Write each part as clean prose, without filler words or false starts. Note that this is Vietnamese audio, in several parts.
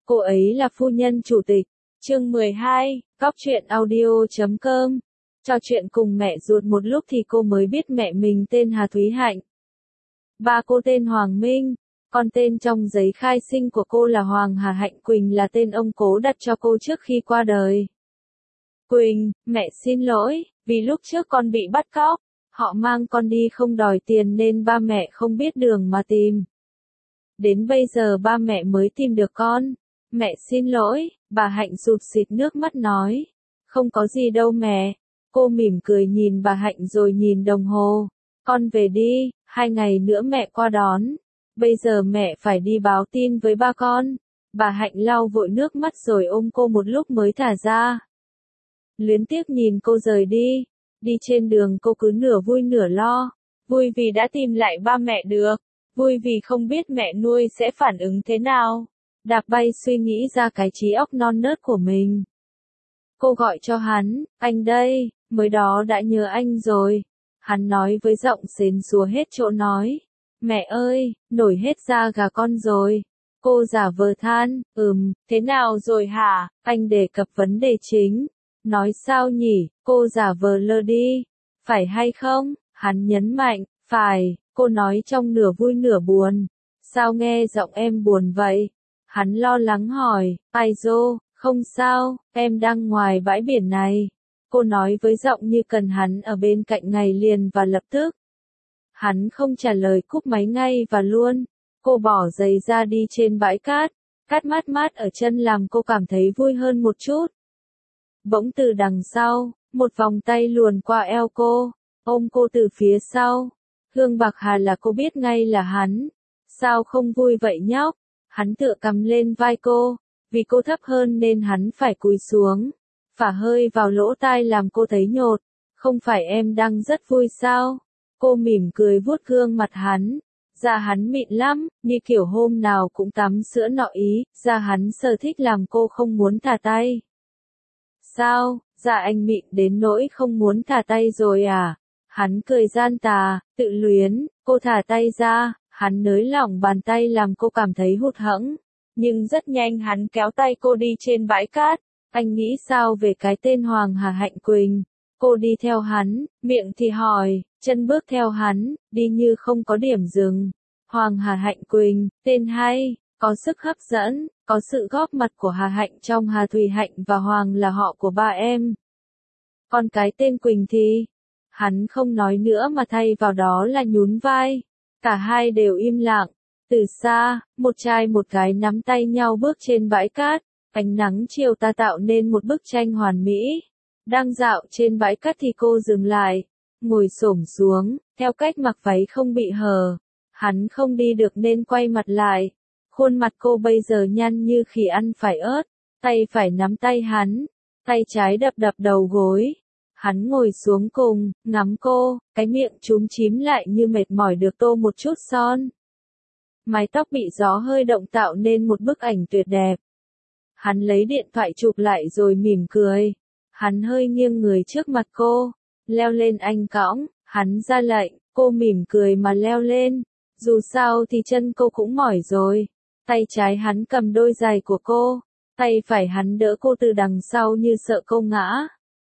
Cô ấy là phu nhân chủ tịch. Chương 12, Cóc truyện audio.com. Trò chuyện cùng mẹ ruột một lúc thì cô mới biết mẹ mình tên Hà Thúy Hạnh. Ba cô tên Hoàng Minh, còn tên trong giấy khai sinh của cô là Hoàng Hà Hạnh Quỳnh là tên ông cố đặt cho cô trước khi qua đời. Quỳnh, mẹ xin lỗi, vì lúc trước con bị bắt cóc, họ mang con đi không đòi tiền nên ba mẹ không biết đường mà tìm. Đến bây giờ ba mẹ mới tìm được con. Mẹ xin lỗi, bà Hạnh sụt sịt nước mắt nói. Không có gì đâu mẹ. Cô mỉm cười nhìn bà Hạnh rồi nhìn đồng hồ. Con về đi, 2 ngày nữa mẹ qua đón. Bây giờ mẹ phải đi báo tin với ba con. Bà Hạnh lau vội nước mắt rồi ôm cô một lúc mới thả ra. Luyến tiếc nhìn cô rời đi. Đi trên đường cô cứ nửa vui nửa lo. Vui vì đã tìm lại ba mẹ được. Vui vì không biết mẹ nuôi sẽ phản ứng thế nào. Đạp bay suy nghĩ ra cái trí óc non nớt của mình. Cô gọi cho hắn, anh đây, mới đó đã nhớ anh rồi. Hắn nói với giọng xến xúa hết chỗ nói. Mẹ ơi, nổi hết da gà con rồi. Cô giả vờ than, thế nào rồi hả? Anh đề cập vấn đề chính. Nói sao nhỉ, cô giả vờ lơ đi. Phải hay không? Hắn nhấn mạnh, phải, cô nói trong nửa vui nửa buồn. Sao nghe giọng em buồn vậy? Hắn lo lắng hỏi, ai dô, không sao, em đang ngoài bãi biển này. Cô nói với giọng như cần hắn ở bên cạnh ngày liền và lập tức. Hắn không trả lời cúp máy ngay và luôn. Cô bỏ giày ra đi trên bãi cát. Cát mát mát ở chân làm cô cảm thấy vui hơn một chút. Bỗng từ đằng sau, một vòng tay luồn qua eo cô, ôm cô từ phía sau. Hương Bạc Hà là cô biết ngay là hắn. Sao không vui vậy nhóc? Hắn tựa cầm lên vai cô, vì cô thấp hơn nên hắn phải cúi xuống. Phả hơi vào lỗ tai làm cô thấy nhột. Không phải em đang rất vui sao? Cô mỉm cười vuốt gương mặt hắn. Da hắn mịn lắm, như kiểu hôm nào cũng tắm sữa nọ ý. Da hắn sở thích làm cô không muốn thả tay. Sao, da anh mịn đến nỗi không muốn thả tay rồi à? Hắn cười gian tà, tự luyến, cô thả tay ra. Hắn nới lỏng bàn tay làm cô cảm thấy hụt hẫng. Nhưng rất nhanh hắn kéo tay cô đi trên bãi cát. Anh nghĩ sao về cái tên Hoàng Hà Hạnh Quỳnh? Cô đi theo hắn, miệng thì hỏi, chân bước theo hắn, đi như không có điểm dừng. Hoàng Hà Hạnh Quỳnh, tên hay, có sức hấp dẫn, có sự góp mặt của Hà Hạnh trong Hà Thùy Hạnh và Hoàng là họ của ba em. Còn cái tên Quỳnh thì, hắn không nói nữa mà thay vào đó là nhún vai. Cả hai đều im lặng. Từ xa, một trai một gái nắm tay nhau bước trên bãi cát. Ánh nắng chiều ta tạo nên một bức tranh hoàn mỹ. Đang dạo trên bãi cát thì cô dừng lại, ngồi xổm xuống, theo cách mặc váy không bị hở. Hắn không đi được nên quay mặt lại. Khuôn mặt cô bây giờ nhăn như khỉ ăn phải ớt. Tay phải nắm tay hắn, tay trái đập đập đầu gối. Hắn ngồi xuống cùng, ngắm cô, cái miệng chúm chím lại như mệt mỏi được tô một chút son. Mái tóc bị gió hơi động tạo nên một bức ảnh tuyệt đẹp. Hắn lấy điện thoại chụp lại rồi mỉm cười. Hắn hơi nghiêng người trước mặt cô, leo lên anh cõng, hắn ra lệnh, cô mỉm cười mà leo lên. Dù sao thì chân cô cũng mỏi rồi. Tay trái hắn cầm đôi giày của cô, tay phải hắn đỡ cô từ đằng sau như sợ cô ngã.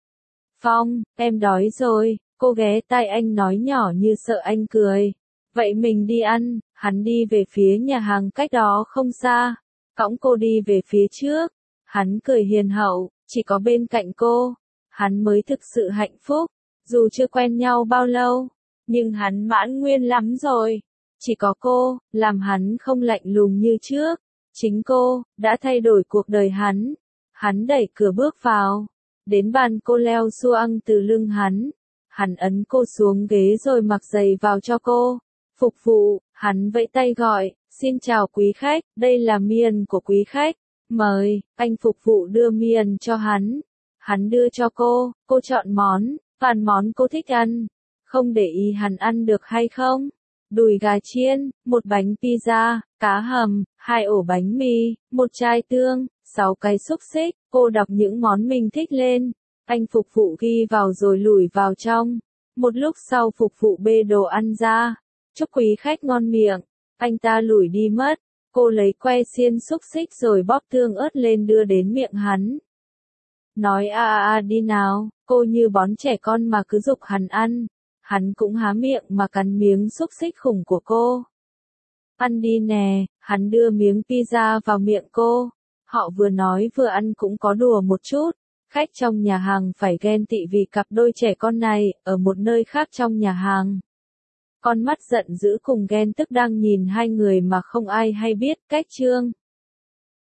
Phong, em đói rồi, cô ghé tai anh nói nhỏ như sợ anh cười. Vậy mình đi ăn, hắn đi về phía nhà hàng cách đó không xa, cõng cô đi về phía trước. Hắn cười hiền hậu, chỉ có bên cạnh cô, hắn mới thực sự hạnh phúc, dù chưa quen nhau bao lâu, nhưng hắn mãn nguyên lắm rồi. Chỉ có cô, làm hắn không lạnh lùng như trước, chính cô, đã thay đổi cuộc đời hắn. Hắn đẩy cửa bước vào. Đến bàn cô leo xoang từ lưng hắn ấn cô xuống ghế rồi mặc giày vào cho cô. Phục vụ, hắn vẫy tay gọi, xin chào quý khách, đây là miền của quý khách, mời. Anh phục vụ đưa miền cho hắn đưa cho cô chọn món, toàn món cô thích ăn, không để ý hắn ăn được hay không. Đùi gà chiên, một bánh pizza, cá hầm, 2 ổ bánh mì, một chai tương, 6 cái xúc xích. Cô đọc những món mình thích lên. Anh phục vụ ghi vào rồi lủi vào trong. Một lúc sau phục vụ bê đồ ăn ra. Chúc quý khách ngon miệng. Anh ta lủi đi mất. Cô lấy que xiên xúc xích rồi bóp tương ớt lên đưa đến miệng hắn. Nói đi nào, cô như bón trẻ con mà cứ giục hắn ăn. Hắn cũng há miệng mà cắn miếng xúc xích khủng của cô. Ăn đi nè, hắn đưa miếng pizza vào miệng cô. Họ vừa nói vừa ăn cũng có đùa một chút. Khách trong nhà hàng phải ghen tị vì cặp đôi trẻ con này, ở một nơi khác trong nhà hàng. Con mắt giận dữ cùng ghen tức đang nhìn hai người mà không ai hay biết. Cách chương